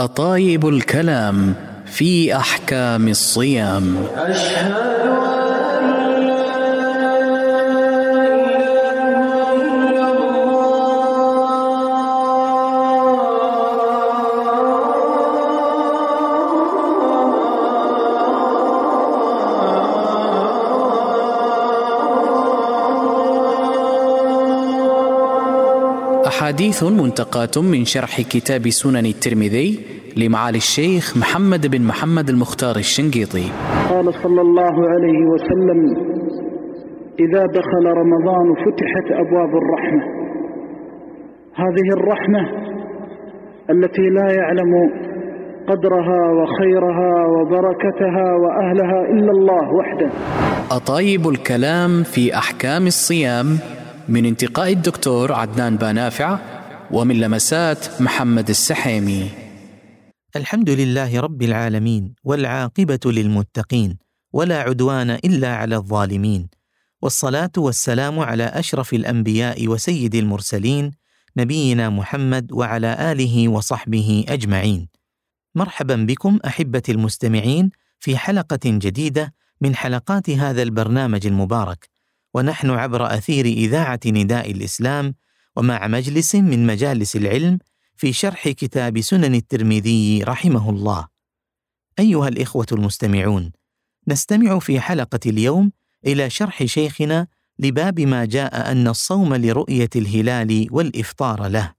أطايب الكلام في أحكام الصيام. أشهد أحاديث منتقاة من شرح كتاب سنن الترمذي لمعالي الشيخ محمد بن محمد المختار الشنقيطي. قال صلى الله عليه وسلم: إذا دخل رمضان فتحت أبواب الرحمة. هذه الرحمة التي لا يعلم قدرها وخيرها وبركتها وأهلها إلا الله وحده. أطايب الكلام في أحكام الصيام، من انتقاء الدكتور عدنان بانافع، ومن لمسات محمد السحيمي. الحمد لله رب العالمين، والعاقبة للمتقين، ولا عدوان إلا على الظالمين، والصلاة والسلام على أشرف الأنبياء وسيد المرسلين، نبينا محمد وعلى آله وصحبه أجمعين. مرحبا بكم أحبتي المستمعين في حلقة جديدة من حلقات هذا البرنامج المبارك، ونحن عبر أثير إذاعة نداء الإسلام ومع مجلس من مجالس العلم في شرح كتاب سنن الترمذي رحمه الله. أيها الإخوة المستمعون، نستمع في حلقة اليوم إلى شرح شيخنا لباب ما جاء أن الصوم لرؤية الهلال والإفطار له.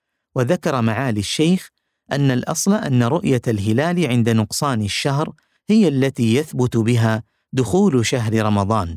وذكر معالي الشيخ أن الأصل أن رؤية الهلال عند نقصان الشهر هي التي يثبت بها دخول شهر رمضان،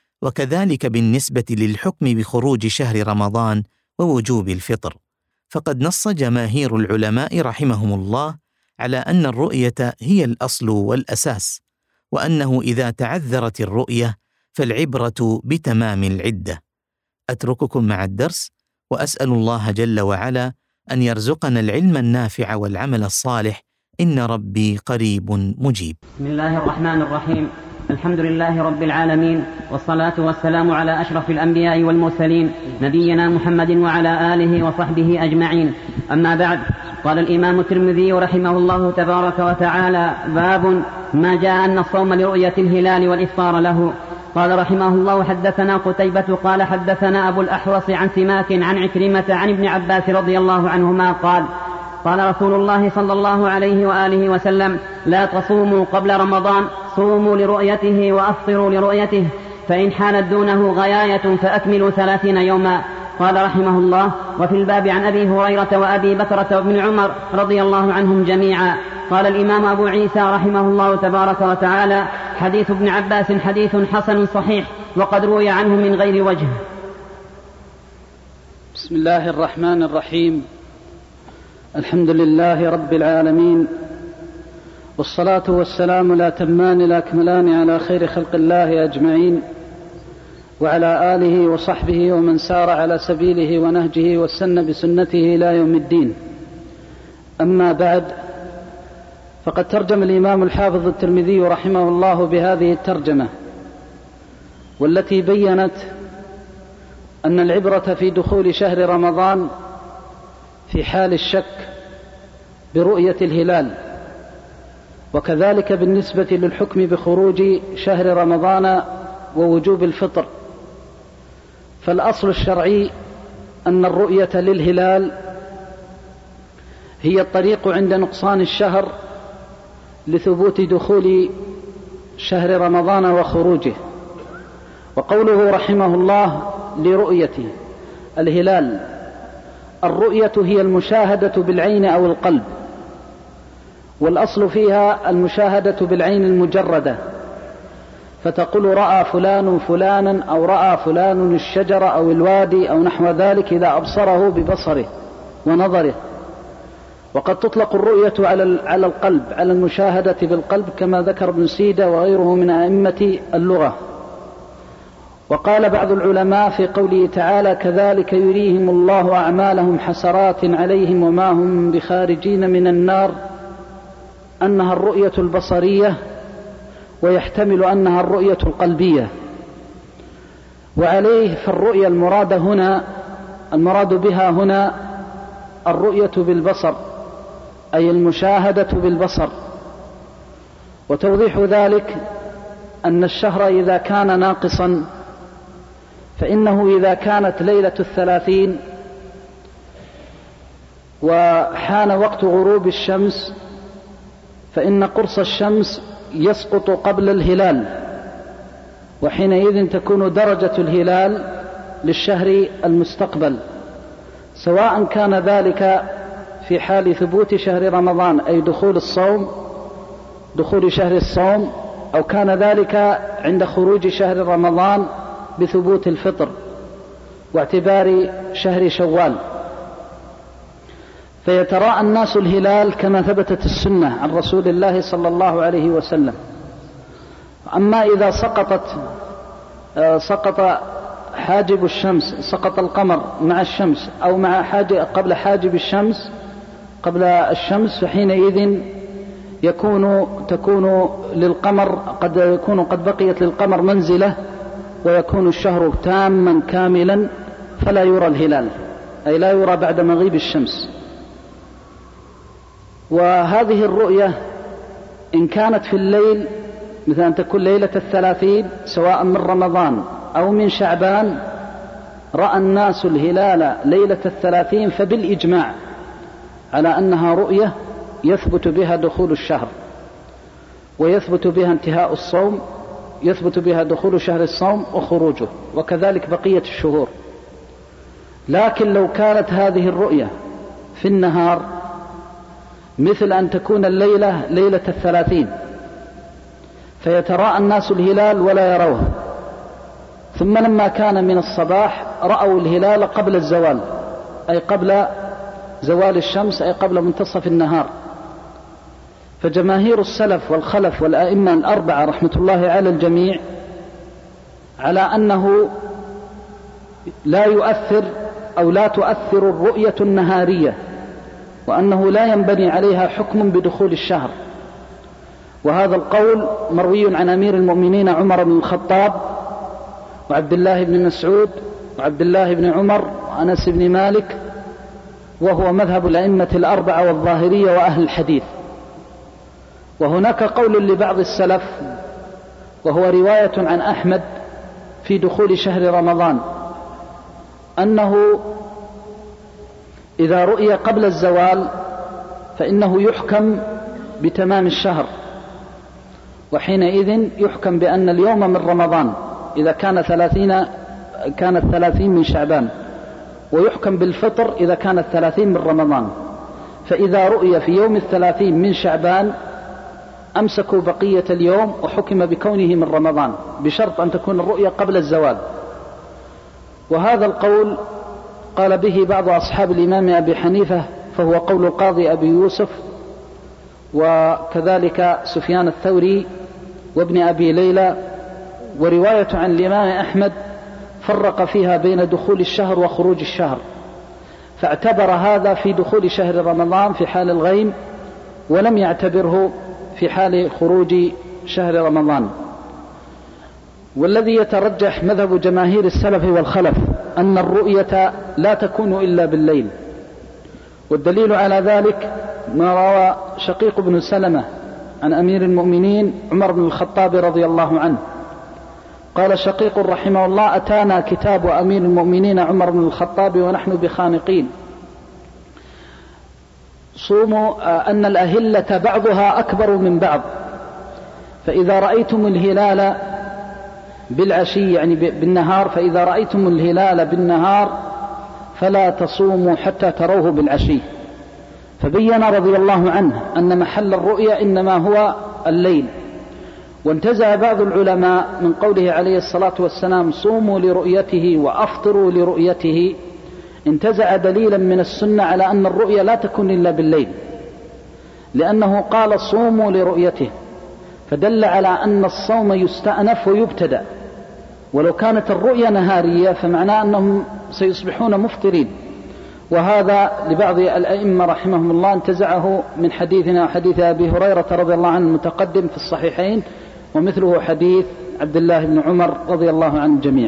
وكذلك بالنسبة للحكم بخروج شهر رمضان ووجوب الفطر. فقد نص جماهير العلماء رحمهم الله على أن الرؤية هي الأصل والأساس، وأنه إذا تعذرت الرؤية فالعبرة بتمام العدة. أترككم مع الدرس، وأسأل الله جل وعلا أن يرزقنا العلم النافع والعمل الصالح، إن ربي قريب مجيب. بسم الله الرحمن الرحيم. الحمد لله رب العالمين، والصلاة والسلام على أشرف الأنبياء والمرسلين، نبينا محمد وعلى آله وصحبه أجمعين. أما بعد، قال الإمام الترمذي رحمه الله تبارك وتعالى: باب ما جاء أن الصوم لرؤية الهلال والإفطار له. قال رحمه الله: حدثنا قتيبة قال حدثنا أبو الأحوص عن سماك عن عكرمة عن ابن عباس رضي الله عنهما قال: قال رسول الله صلى الله عليه وآله وسلم: لا تصوموا قبل رمضان، صوموا لرؤيته وأفطروا لرؤيته، فإن حانت دونه غياية فأكملوا 30 يوما. قال رحمه الله: وفي الباب عن أبي هريرة وأبي بكرة وابن عمر رضي الله عنهم جميعا. قال الإمام أبو عيسى رحمه الله تبارك وتعالى: حديث ابن عباس حديث حسن صحيح، وقد روي عنه من غير وجه. بسم الله الرحمن الرحيم. الحمد لله رب العالمين، والصلاة والسلام لا تمان لا أكملان على خير خلق الله أجمعين، وعلى آله وصحبه ومن سار على سبيله ونهجه واستنى بسنته إلى يوم الدين. أما بعد، فقد ترجم الإمام الحافظ الترمذي رحمه الله بهذه الترجمة، والتي بيّنت أن العبرة في دخول شهر رمضان في حال الشك برؤية الهلال، وكذلك بالنسبة للحكم بخروج شهر رمضان ووجوب الفطر. فالأصل الشرعي أن الرؤية للهلال هي الطريق عند نقصان الشهر لثبوت دخول شهر رمضان وخروجه. وقوله رحمه الله لرؤية الهلال، الرؤية هي المشاهدة بالعين أو القلب، والأصل فيها المشاهدة بالعين المجردة، فتقول رأى فلان فلانا، أو رأى فلان الشجرة أو الوادي أو نحو ذلك إذا أبصره ببصره ونظره. وقد تطلق الرؤية على القلب، على المشاهدة بالقلب، كما ذكر ابن سيدة وغيره من أئمة اللغة. وقال بعض العلماء في قوله تعالى: كذلك يريهم الله أعمالهم حسرات عليهم وما هم بخارجين من النار، أنها الرؤية البصرية، ويحتمل أنها الرؤية القلبية. وعليه فالرؤية المراد بها هنا الرؤية بالبصر، أي المشاهدة بالبصر. وتوضيح ذلك أن الشهر إذا كان ناقصا فإنه إذا كانت ليلة 30 وحان وقت غروب الشمس فإن قرص الشمس يسقط قبل الهلال، وحينئذ تكون درجة الهلال للشهر المستقبل، سواء كان ذلك في حال ثبوت شهر رمضان أي دخول شهر الصوم، أو كان ذلك عند خروج شهر رمضان بثبوت الفطر واعتبار شهر شوال. فيتراءى الناس الهلال كما ثبتت السنة عن رسول الله صلى الله عليه وسلم. أما إذا سقط حاجب الشمس، سقط القمر مع الشمس أو مع قبل حاجب الشمس قبل الشمس، فحينئذ تكون للقمر قد بقيت للقمر منزلة، ويكون الشهر تاما كاملا فلا يرى الهلال، أي لا يرى بعد مغيب الشمس. وهذه الرؤية إن كانت في الليل، مثل أن تكون ليلة 30 سواء من رمضان أو من شعبان، رأى الناس الهلال ليلة 30 فبالإجماع على أنها رؤية يثبت بها دخول الشهر، ويثبت بها انتهاء الصوم، يثبت بها دخول شهر الصوم وخروجه، وكذلك بقية الشهور. لكن لو كانت هذه الرؤية في النهار، مثل أن تكون الليلة ليلة 30 فيتراءى الناس الهلال ولا يروه، ثم لما كان من الصباح رأوا الهلال قبل الزوال، أي قبل زوال الشمس، أي قبل منتصف النهار، فجماهير السلف والخلف والأئمة الأربعة رحمة الله على الجميع على أنه لا يؤثر أو لا تؤثر الرؤية النهارية، وأنه لا ينبني عليها حكم بدخول الشهر. وهذا القول مروي عن أمير المؤمنين عمر بن الخطاب وعبد الله بن مسعود وعبد الله بن عمر وأنس بن مالك، وهو مذهب الأئمة الأربعة والظاهرية وأهل الحديث. وهناك قول لبعض السلف وهو رواية عن أحمد في دخول شهر رمضان، أنه إذا رؤي قبل الزوال فإنه يحكم بتمام الشهر، وحينئذ يحكم بأن اليوم من رمضان إذا كانت 30 من شعبان، ويحكم بالفطر إذا كانت 30 من رمضان. فإذا رؤي في يوم 30 من شعبان أمسكوا بقية اليوم وحكم بكونه من رمضان، بشرط أن تكون الرؤية قبل الزوال. وهذا القول قال به بعض أصحاب الإمام أبي حنيفة، فهو قول القاضي أبي يوسف، وكذلك سفيان الثوري وابن أبي ليلى. ورواية عن الإمام أحمد فرق فيها بين دخول الشهر وخروج الشهر، فاعتبر هذا في دخول شهر رمضان في حال الغيم، ولم يعتبره في حال خروج شهر رمضان. والذي يترجح مذهب جماهير السلف والخلف أن الرؤية لا تكون إلا بالليل، والدليل على ذلك ما روى شقيق بن سلمة عن أمير المؤمنين عمر بن الخطاب رضي الله عنه. قال شقيق رحمه الله: أتانا كتاب أمير المؤمنين عمر بن الخطاب ونحن بخانقين، صوموا أن الأهلة بعضها أكبر من بعض، فإذا رأيتم الهلال بالعشي يعني بالنهار، فإذا رأيتم الهلال بالنهار فلا تصوموا حتى تروه بالعشي. فبين رضي الله عنه أن محل الرؤية إنما هو الليل. وانتزع بعض العلماء من قوله عليه الصلاة والسلام: صوموا لرؤيته وأفطروا لرؤيته، انتزع دليلا من السنة على أن الرؤية لا تكون إلا بالليل، لأنه قال صوموا لرؤيته، فدل على أن الصوم يستأنف ويبتدأ. ولو كانت الرؤية نهارية فمعناه أنهم سيصبحون مفطرين. وهذا لبعض الأئمة رحمهم الله انتزعه من حديثنا وحديث أبي هريرة رضي الله عنه المتقدم في الصحيحين، ومثله حديث عبد الله بن عمر رضي الله عنه الجميع.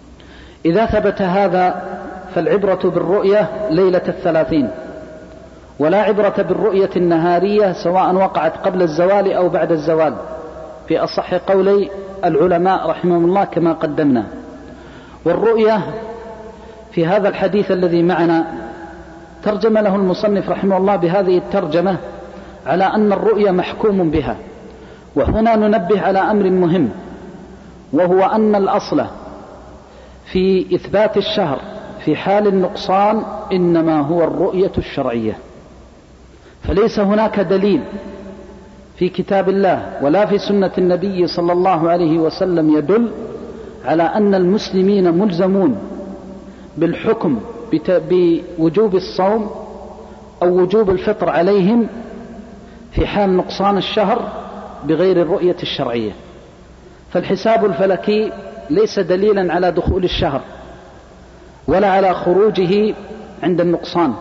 إذا ثبت هذا فالعبرة بالرؤية ليلة 30، ولا عبرة بالرؤية النهارية سواء وقعت قبل الزوال أو بعد الزوال في أصح قولي العلماء رحمهم الله كما قدمنا. والرؤية في هذا الحديث الذي معنا ترجم له المصنف رحمه الله بهذه الترجمة على أن الرؤية محكوم بها. وهنا ننبه على أمر مهم، وهو أن الأصل في إثبات الشهر في حال النقصان إنما هو الرؤية الشرعية، فليس هناك دليل في كتاب الله ولا في سنة النبي صلى الله عليه وسلم يدل على أن المسلمين ملزمون بالحكم بوجوب الصوم أو وجوب الفطر عليهم في حال نقصان الشهر بغير الرؤية الشرعية. فالحساب الفلكي ليس دليلا على دخول الشهر ولا على خروجه عند النقصان،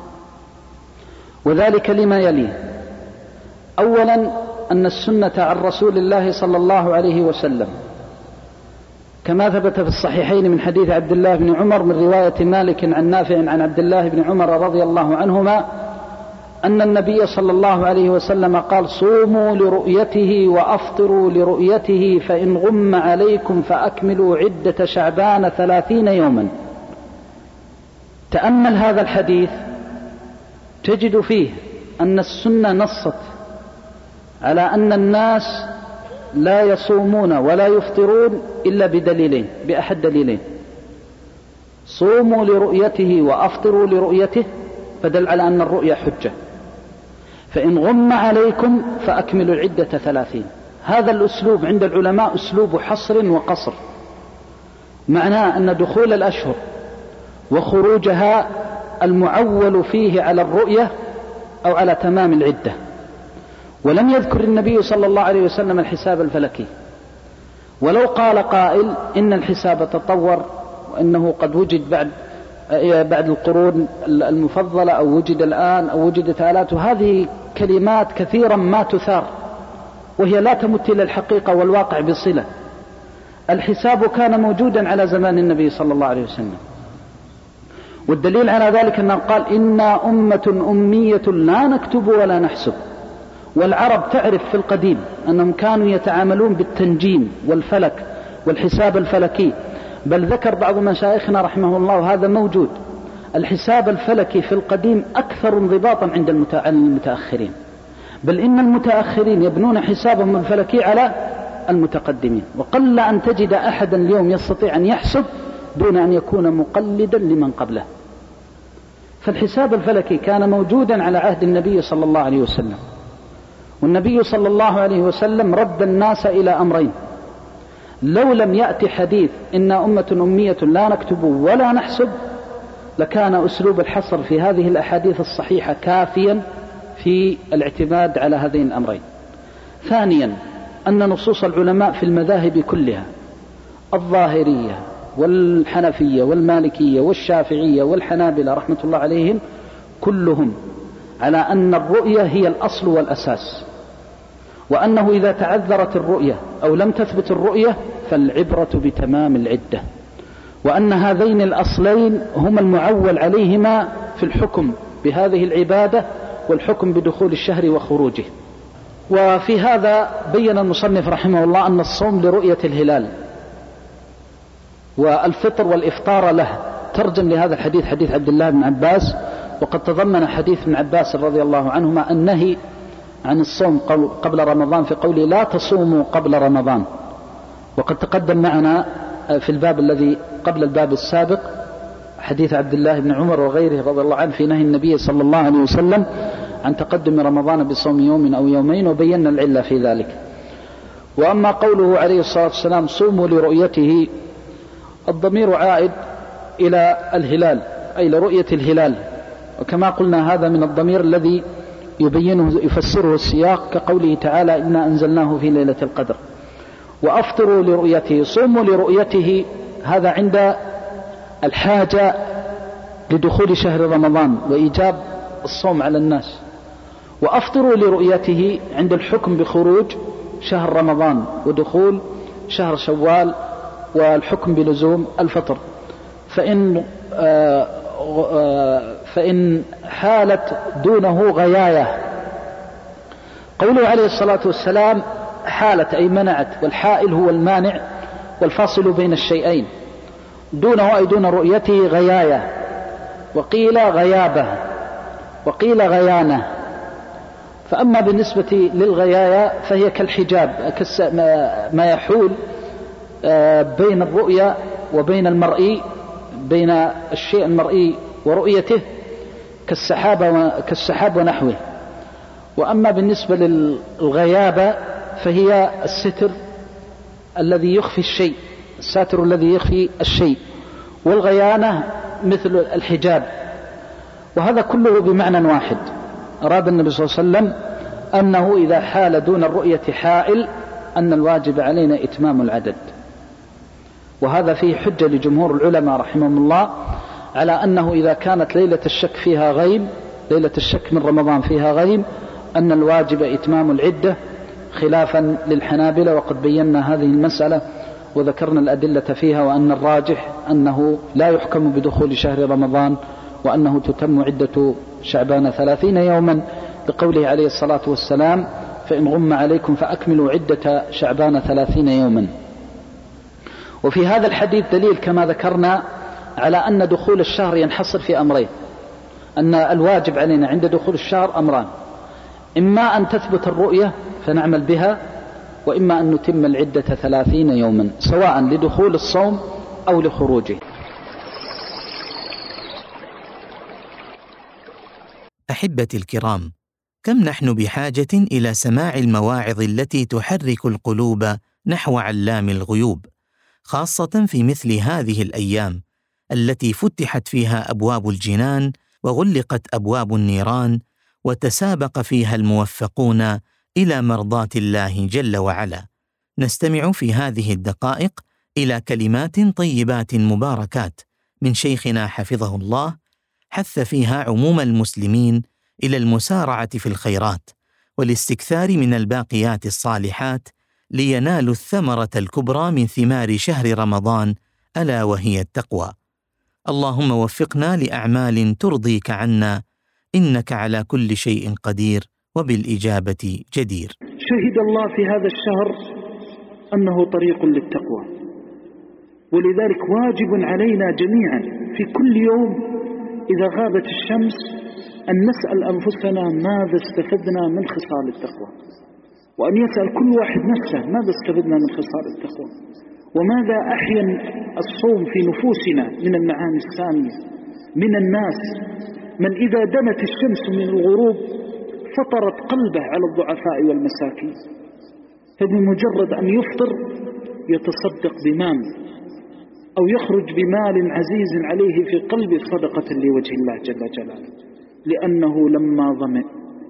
وذلك لما يليه: أولا أن السنة عن رسول الله صلى الله عليه وسلم كما ثبت في الصحيحين من حديث عبد الله بن عمر من رواية مالك عن نافع عن عبد الله بن عمر رضي الله عنهما أن النبي صلى الله عليه وسلم قال: صوموا لرؤيته وأفطروا لرؤيته، فإن غم عليكم فأكملوا عدة شعبان 30 يوما. تأمل هذا الحديث تجد فيه أن السنة نصت على أن الناس لا يصومون ولا يفطرون إلا بدليلين، بأحد دليلين: صوموا لرؤيته وأفطروا لرؤيته، فدل على أن الرؤية حجة. فإن غم عليكم فأكملوا العدة 30. هذا الأسلوب عند العلماء أسلوب حصر وقصر، معناه أن دخول الأشهر وخروجها المعول فيه على الرؤية أو على تمام العدة. ولم يذكر النبي صلى الله عليه وسلم الحساب الفلكي. ولو قال قائل إن الحساب تطور وإنه قد وجد بعد القرون المفضلة أو وجد الآن أو وجدت آلات، هذه كلمات كثيرا ما تثار وهي لا تمت إلى الحقيقة والواقع بصلة. الحساب كان موجودا على زمان النبي صلى الله عليه وسلم، والدليل على ذلك أنه قال: إنا أمة أمية لا نكتب ولا نحسب. والعرب تعرف في القديم أنهم كانوا يتعاملون بالتنجيم والفلك والحساب الفلكي، بل ذكر بعض مشايخنا رحمه الله هذا موجود. الحساب الفلكي في القديم أكثر انضباطا عند المتأخرين، بل إن المتأخرين يبنون حسابهم الفلكي على المتقدمين، وقل أن تجد أحدا اليوم يستطيع أن يحسب دون أن يكون مقلدا لمن قبله. فالحساب الفلكي كان موجودا على عهد النبي صلى الله عليه وسلم، والنبي صلى الله عليه وسلم رد الناس إلى أمرين: لو لم يأتي حديث إنا أمة أمية لا نكتب ولا نحسب لكان أسلوب الحصر في هذه الأحاديث الصحيحة كافيا في الاعتماد على هذين الأمرين. ثانيا أن نصوص العلماء في المذاهب كلها، الظاهرية والحنفية والمالكية والشافعية والحنابلة رحمة الله عليهم، كلهم على أن الرؤية هي الأصل والأساس، وأنه إذا تعذرت الرؤية أو لم تثبت الرؤية فالعبرة بتمام العدة، وأن هذين الأصلين هما المعول عليهما في الحكم بهذه العبادة والحكم بدخول الشهر وخروجه. وفي هذا بين المصنف رحمه الله أن الصوم لرؤية الهلال والفطر والإفطار له ترجم لهذا الحديث حديث عبد الله بن عباس، وقد تضمن حديث ابن عباس رضي الله عنهما النهي عن الصوم قبل رمضان في قوله: لا تصوموا قبل رمضان. وقد تقدم معنا في الباب الذي قبل الباب السابق حديث عبد الله بن عمر وغيره رضي الله عنه في نهي النبي صلى الله عليه وسلم عن تقدم رمضان بصوم يوم أو يومين، وبينا العلة في ذلك. وأما قوله عليه الصلاة والسلام: صوموا لرؤيته، الضمير عائد إلى الهلال أي لرؤية الهلال، وكما قلنا هذا من الضمير الذي يفسره السياق كقوله تعالى: إنا أنزلناه في ليلة القدر. وأفطروا لرؤيته، صوموا لرؤيته، هذا عند الحاجة لدخول شهر رمضان وإيجاب الصوم على الناس. وأفطروا لرؤيته عند الحكم بخروج شهر رمضان ودخول شهر شوال والحكم بلزوم الفطر. فإن حالت دونه غياية. قوله عليه الصلاة والسلام حالت أي منعت، والحائل هو المانع والفاصل بين الشيئين، دونه أي دون رؤيته غياية، وقيل غيابة، وقيل غيانة. فأما بالنسبة للغياية فهي كالحجاب، ما يحول بين الرؤية وبين المرئي، بين الشيء المرئي ورؤيته، كالسحاب ونحوه. وأما بالنسبة للغيابة فهي الستر الذي يخفي الشيء، الساتر الذي يخفي الشيء، والغيانة مثل الحجاب. وهذا كله بمعنى واحد. أراد النبي صلى الله عليه وسلم أنه إذا حال دون الرؤية حائل أن الواجب علينا إتمام العدد. وهذا فيه حجة لجمهور العلماء رحمهم الله على أنه إذا كانت ليلة الشك فيها غيم، ليلة الشك من رمضان فيها غيم، أن الواجب إتمام العدة، خلافا للحنابلة، وقد بينا هذه المسألة وذكرنا الأدلة فيها، وأن الراجح أنه لا يحكم بدخول شهر رمضان، وأنه تتم عدة شعبان 30 يوما، لقوله عليه الصلاة والسلام فإن غم عليكم فأكملوا عدة شعبان 30 يوما. وفي هذا الحديث دليل كما ذكرنا على أن دخول الشهر ينحصر في أمرين، أن الواجب علينا عند دخول الشهر أمران: إما أن تثبت الرؤية فنعمل بها، وإما أن نتم العدة 30 يوما، سواء لدخول الصوم أو لخروجه. أحبتي الكرام، كم نحن بحاجة إلى سماع المواعظ التي تحرك القلوب نحو علام الغيوب، خاصة في مثل هذه الأيام التي فتحت فيها أبواب الجنان وغلقت أبواب النيران، وتسابق فيها الموفقون إلى مرضاة الله جل وعلا. نستمع في هذه الدقائق إلى كلمات طيبات مباركات من شيخنا حفظه الله، حث فيها عموم المسلمين إلى المسارعة في الخيرات والاستكثار من الباقيات الصالحات لينالوا الثمرة الكبرى من ثمار شهر رمضان، ألا وهي التقوى. اللهم وفقنا لأعمال ترضيك عنا، إنك على كل شيء قدير وبالإجابة جدير. شهد الله في هذا الشهر أنه طريق للتقوى، ولذلك واجب علينا جميعا في كل يوم إذا غابت الشمس أن نسأل أنفسنا ماذا استفدنا من خصال التقوى، وأن يسأل كل واحد نفسه ماذا استفدنا من خصال التقوى، وماذا أحيا الصوم في نفوسنا من المعاني السامية. من الناس من إذا دنت الشمس من الغروب فطرت قلبه على الضعفاء والمساكين، فبمجرد أن يفطر يتصدق بمال أو يخرج بمال عزيز عليه في قلبه صدقة لوجه الله جل جلاله، لأنه لما ظمأ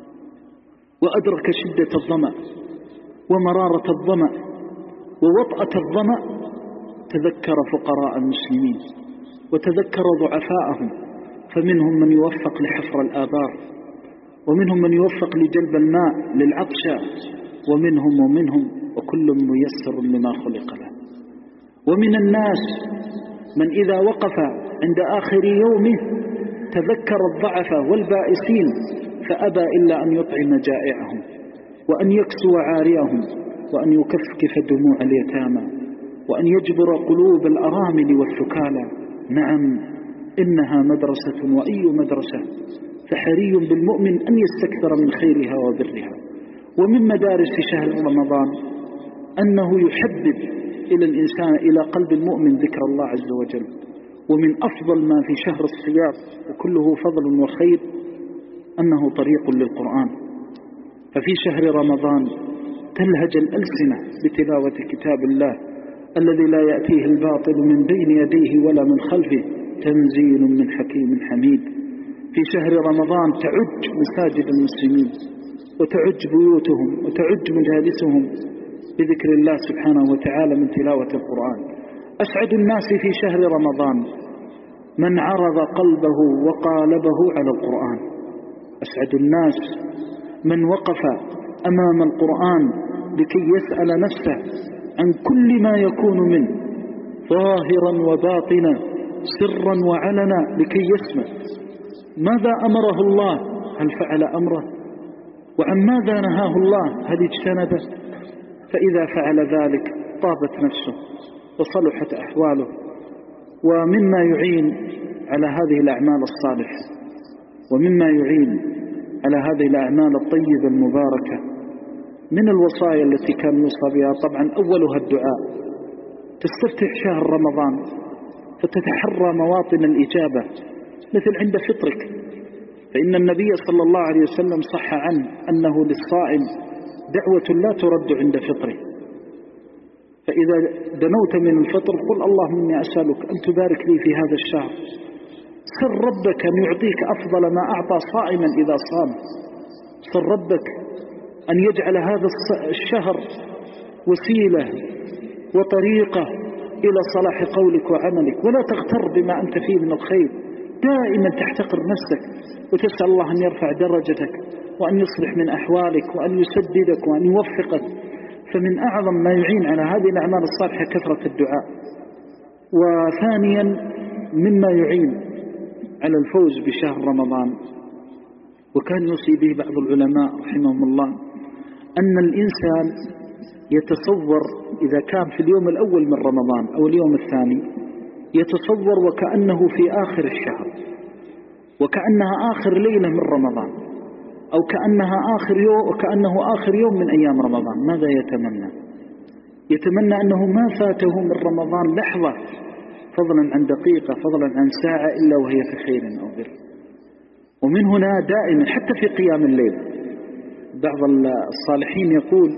وأدرك شدة الظمأ ومرارة الظمأ ووطأة الظمأ تذكر فقراء المسلمين وتذكر ضعفاءهم، فمنهم من يوفق لحفر الآبار، ومنهم من يوفق لجلب الماء للعطشى، ومنهم وكل ميسر لما خلق له. ومن الناس من إذا وقف عند آخر يومه تذكر الضعف والبائسين فأبى إلا أن يطعم جائعهم، وأن يكسو عاريهم، وأن يكفكف دموع اليتامى، وأن يجبر قلوب الأرامل والثكالى. نعم، إنها مدرسة، وأي مدرسة، فحري بالمؤمن أن يستكثر من خيرها وبرها. ومن مدارس شهر رمضان أنه يحبب إلى الإنسان إلى قلب المؤمن ذكر الله عز وجل. ومن أفضل ما في شهر الصيام وكله فضل وخير أنه طريق للقرآن. ففي شهر رمضان تلهج الألسنة بتلاوة كتاب الله الذي لا يأتيه الباطل من بين يديه ولا من خلفه، تنزيل من حكيم حميد. في شهر رمضان تعج مساجد المسلمين وتعج بيوتهم وتعج مجالسهم بذكر الله سبحانه وتعالى من تلاوة القرآن. أسعد الناس في شهر رمضان من عرض قلبه وقالبه على القرآن. أسعد الناس من وقف أمام القرآن لكي يسأل نفسه عن كل ما يكون منه ظاهرا وباطنا سرا وعلنا لكي يسمع. ماذا أمره الله؟ هل فعل أمره؟ وعن ماذا نهاه الله؟ هل اجتنبه؟ فإذا فعل ذلك طابت نفسه وصلحت أحواله. ومما يعين على هذه الأعمال الصالحة ومما يعين على هذه الأعمال الطيبة المباركة من الوصايا التي كان يوصى بها، طبعا أولها الدعاء. تستفتح شهر رمضان فتتحرى مواطن الإجابة مثل عند فطرك، فإن النبي صلى الله عليه وسلم صح عنه أنه للصائم دعوة لا ترد عند فطره. فإذا دنوت من الفطر قل اللهم إني أسألك أن تبارك لي في هذا الشهر. سر ربك أن يعطيك أفضل ما أعطى صائما إذا صام. سر ربك أن يجعل هذا الشهر وسيلة وطريقة إلى صلاح قولك وعملك، ولا تغتر بما أنت فيه من الخير. دائما تحتقر نفسك وتسأل الله أن يرفع درجتك وأن يصلح من أحوالك وأن يسددك وأن يوفقك. فمن أعظم ما يعين على هذه الأعمال الصالحة كثرة الدعاء. وثانيا مما يعين على الفوز بشهر رمضان، وكان يوصي به بعض العلماء رحمهم الله، أن الإنسان يتصور إذا كان في اليوم الأول من رمضان أو اليوم الثاني يتصور وكأنه في آخر الشهر، وكأنها آخر ليلة من رمضان، أو كأنها وكأنه آخر يوم من أيام رمضان. ماذا يتمنى؟ يتمنى أنه ما فاته من رمضان لحظة، فضلا عن دقيقة، فضلا عن ساعة، إلا وهي في خير أو بر. ومن هنا دائما حتى في قيام الليل بعض الصالحين يقول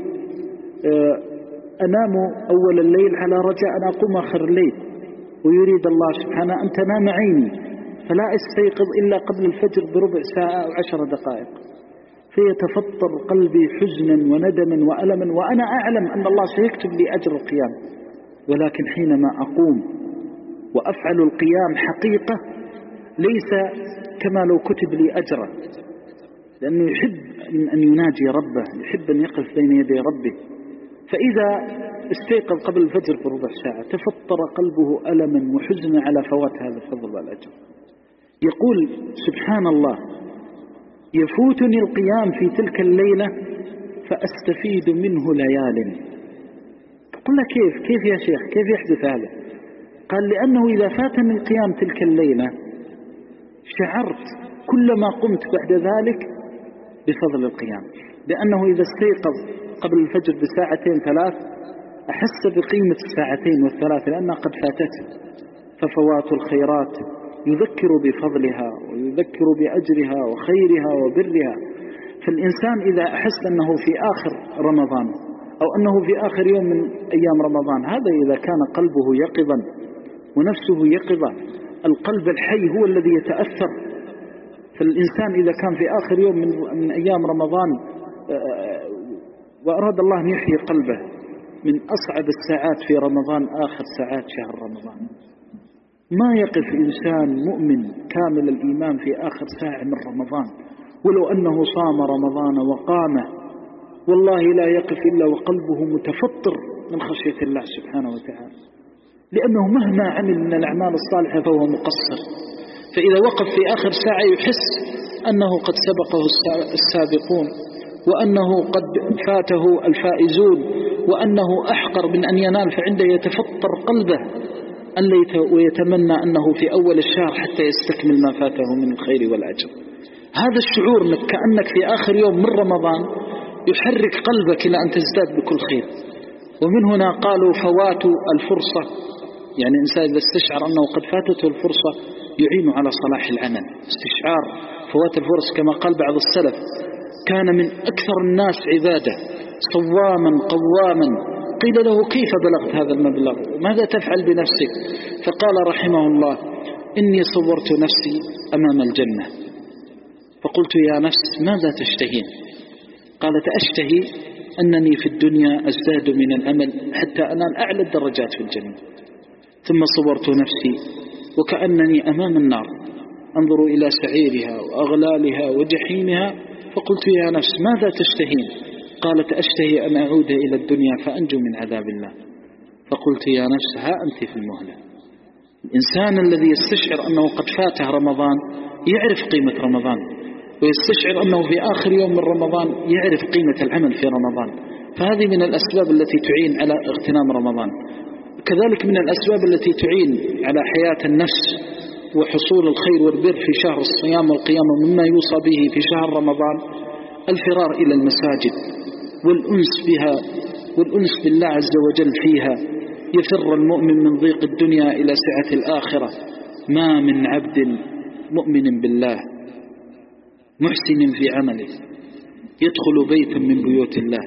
أنام أول الليل على رجاء أن أقوم آخر الليل، ويريد الله سبحانه أن تنام عيني فلا أستيقظ إلا قبل الفجر بربع ساعة أو 10 دقائق، فيتفطر قلبي حزنا وندما وألما، وأنا أعلم أن الله سيكتب لي أجر القيام. ولكن حينما أقوم وأفعل القيام حقيقة ليس كما لو كتب لي أجرا، لأنه يحب أن يناجي ربه، يحب أن يقف بين يدي ربه. فإذا استيقظ قبل الفجر بربع ساعة تفطر قلبه ألما وحزنا على فوات هذا الفضل والأجر. يقول سبحان الله يفوتني القيام في تلك الليلة فأستفيد منه ليال. قلنا كيف يا شيخ، كيف يحدث هذا؟ قال لأنه إذا فاتني القيام تلك الليلة شعرت كلما قمت بعد ذلك بفضل القيام، لأنه إذا استيقظ قبل الفجر بساعتين 3 أحس بقيمة الساعتين والثلاث لأنها قد فاتته. ففوات الخيرات يذكر بفضلها ويذكر بأجرها وخيرها وبرها. فالإنسان إذا أحس أنه في آخر رمضان أو أنه في آخر يوم من أيام رمضان، هذا إذا كان قلبه يقظا ونفسه يقظة. القلب الحي هو الذي يتأثر. فالإنسان إذا كان في آخر يوم من أيام رمضان وأراد الله أن يحيي قلبه، من أصعب الساعات في رمضان آخر ساعات شهر رمضان. ما يقف إنسان مؤمن كامل الإيمان في آخر ساعة من رمضان ولو أنه صام رمضان وقامه، والله لا يقف إلا وقلبه متفطر من خشية الله سبحانه وتعالى، لأنه مهما عمل من الأعمال الصالحة فهو مقصر. فإذا وقف في آخر ساعة يحس أنه قد سبقه السابقون، وأنه قد فاته الفائزون، وأنه أحقر من أن ينال، فعنده يتفطر قلبه ويتمنى أنه في أول الشهر حتى يستكمل ما فاته من الخير والأجر. هذا الشعور كأنك في آخر يوم من رمضان يحرك قلبك إلى أن تزداد بكل خير. ومن هنا قالوا فوات الفرصة، يعني إنسان إذا استشعر أنه قد فاتته الفرصة يعين على صلاح العمل. استشعار فوات الفرص كما قال بعض السلف كان من أكثر الناس عبادة صواما قواما، قيل له كيف بلغت هذا المبلغ؟ ماذا تفعل بنفسك؟ فقال رحمه الله إني صورت نفسي أمام الجنة فقلت يا نفس ماذا تشتهين؟ قالت أشتهي أنني في الدنيا أزداد من الأمل حتى أنال أعلى الدرجات في الجنة. ثم صورت نفسي وكأنني أمام النار أنظر إلى سعيرها وأغلالها وجحيمها فقلت يا نفس ماذا تشتهين؟ قالت أشتهي أن أعود إلى الدنيا فأنجو من عذاب الله. فقلت يا نفس ها أنت في المهلة. الإنسان الذي يستشعر أنه قد فاته رمضان يعرف قيمة رمضان، ويستشعر أنه في آخر يوم من رمضان يعرف قيمة العمل في رمضان. فهذه من الأسباب التي تعين على اغتنام رمضان. كذلك من الأسباب التي تعين على حياة النفس وحصول الخير والبر في شهر الصيام والقيام، مما يوصى به في شهر رمضان الفرار إلى المساجد والأنس بها والأنس بالله عز وجل فيها. يفر المؤمن من ضيق الدنيا إلى سعة الآخرة. ما من عبد مؤمن بالله محسن في عمله يدخل بيتا من بيوت الله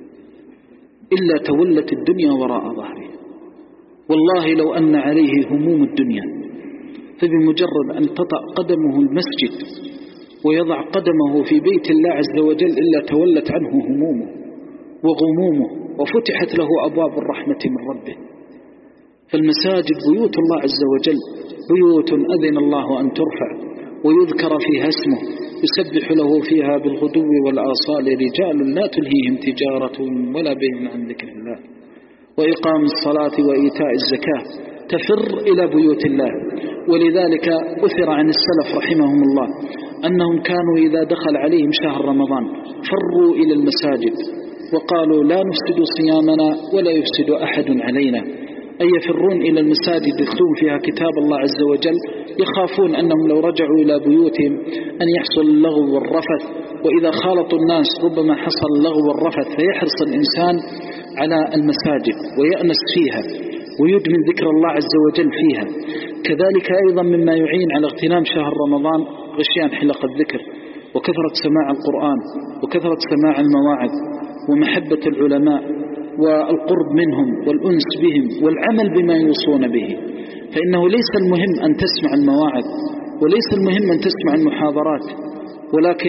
إلا تولت الدنيا وراء ظهره. والله لو أن عليه هموم الدنيا، فبمجرد أن تطأ قدمه المسجد ويضع قدمه في بيت الله عز وجل إلا تولت عنه همومه وغمومه وفتحت له أبواب الرحمة من ربه. فالمساجد بيوت الله عز وجل، بيوت أذن الله أن ترفع ويذكر فيها اسمه، يسبح له فيها بالغدو والآصال رجال لا تلهيهم تجارة ولا بيع عن ذكر الله وإقام الصلاة وإيتاء الزكاة. تفر إلى بيوت الله. ولذلك أثر عن السلف رحمهم الله أنهم كانوا إذا دخل عليهم شهر رمضان فروا إلى المساجد وقالوا لا نفسد صيامنا ولا يفسد أحد علينا، أي يفرون إلى المساجد يتلون فيها كتاب الله عز وجل، يخافون أنهم لو رجعوا إلى بيوتهم أن يحصل اللغو والرفث، وإذا خالطوا الناس ربما حصل اللغو والرفث، فيحرص الإنسان على المساجد ويأنس فيها ويدمن ذكر الله عز وجل فيها. كذلك أيضا مما يعين على اغتنام شهر رمضان غشيان حلق الذكر وكثرة سماع القرآن وكثرة سماع المواعظ ومحبة العلماء والقرب منهم والأنس بهم والعمل بما يوصون به. فإنه ليس المهم أن تسمع المواعظ وليس المهم أن تسمع المحاضرات، ولكن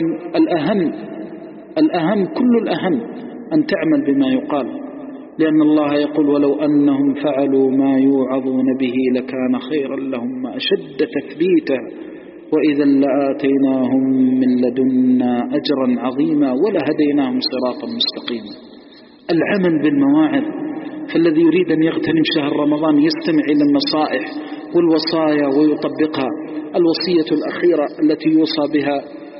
الأهم كل الأهم أن تعمل بما يقال، لأن الله يقول ولو أنهم فعلوا ما يوعظون به لكان خيرا لهم أشد تثبيتا وإذا لآتيناهم من لدنا أجرا عظيما ولهديناهم صراطا مستقيما. العمل بالمواعظ. فالذي يريد أن يغتنم شهر رمضان يستمع إلى النصائح والوصايا ويطبقها. الوصية الأخيرة التي يوصى بها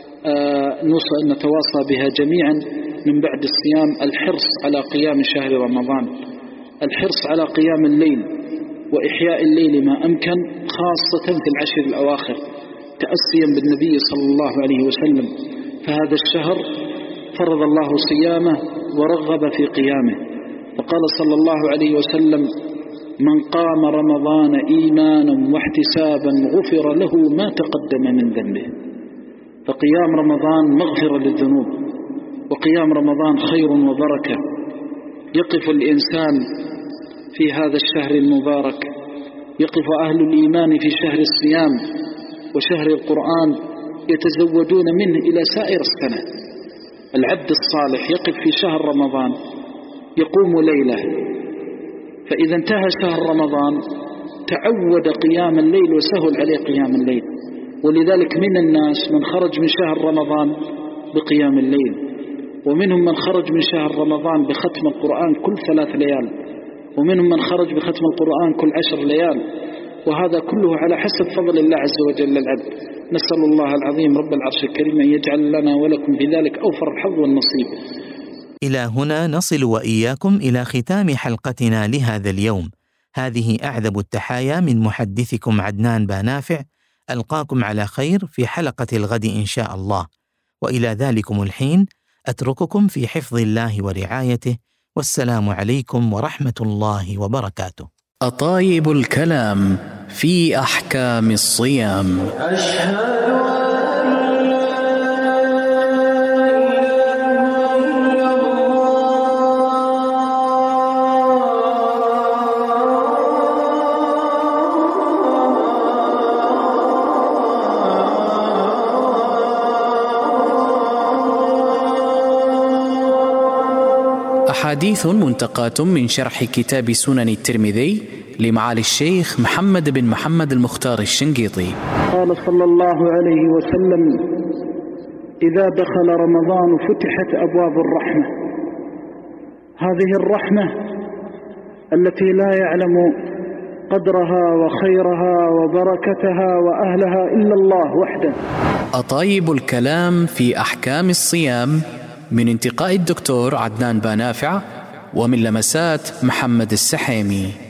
نتواصى بها جميعا من بعد الصيام الحرص على قيام شهر رمضان، الحرص على قيام الليل وإحياء الليل ما أمكن، خاصة في العشر الأواخر تأسيا بالنبي صلى الله عليه وسلم. فهذا الشهر فرض الله صيامه ورغب في قيامه، فقال صلى الله عليه وسلم من قام رمضان إيمانا واحتسابا غفر له ما تقدم من ذنبه. فقيام رمضان مغفرة للذنوب، وقيام رمضان خير وبركة. يقف الإنسان في هذا الشهر المبارك، يقف أهل الإيمان في شهر الصيام وشهر القرآن يتزودون منه إلى سائر السنة. العبد الصالح يقف في شهر رمضان يقوم ليلة، فإذا انتهى شهر رمضان تعود قيام الليل وسهل عليه قيام الليل. ولذلك من الناس من خرج من شهر رمضان بقيام الليل، ومنهم من خرج من شهر رمضان بختم القرآن كل 3 ليال، ومنهم من خرج بختم القرآن كل 10 ليال، وهذا كله على حسب فضل الله عز وجل للعبد. نسأل الله العظيم رب العرش الكريم أن يجعل لنا ولكم في ذلك أوفر الحظ والنصيب. إلى هنا نصل وإياكم إلى ختام حلقتنا لهذا اليوم. هذه أعذب التحايا من محدثكم عدنان بانافع. ألقاكم على خير في حلقة الغد إن شاء الله، وإلى ذلكم الحين أترككم في حفظ الله ورعايته، والسلام عليكم ورحمة الله وبركاته. أطايب الكلام في أحكام الصيام. أشهد أحاديث منتقاة من شرح كتاب سنن الترمذي لمعالي الشيخ محمد بن محمد المختار الشنقيطي. قال صلى الله عليه وسلم إذا دخل رمضان فتحت أبواب الرحمة. هذه الرحمة التي لا يعلم قدرها وخيرها وبركتها وأهلها إلا الله وحده. أطايب الكلام في أحكام الصيام من انتقاء الدكتور عدنان بانافع ومن لمسات محمد السحيمي.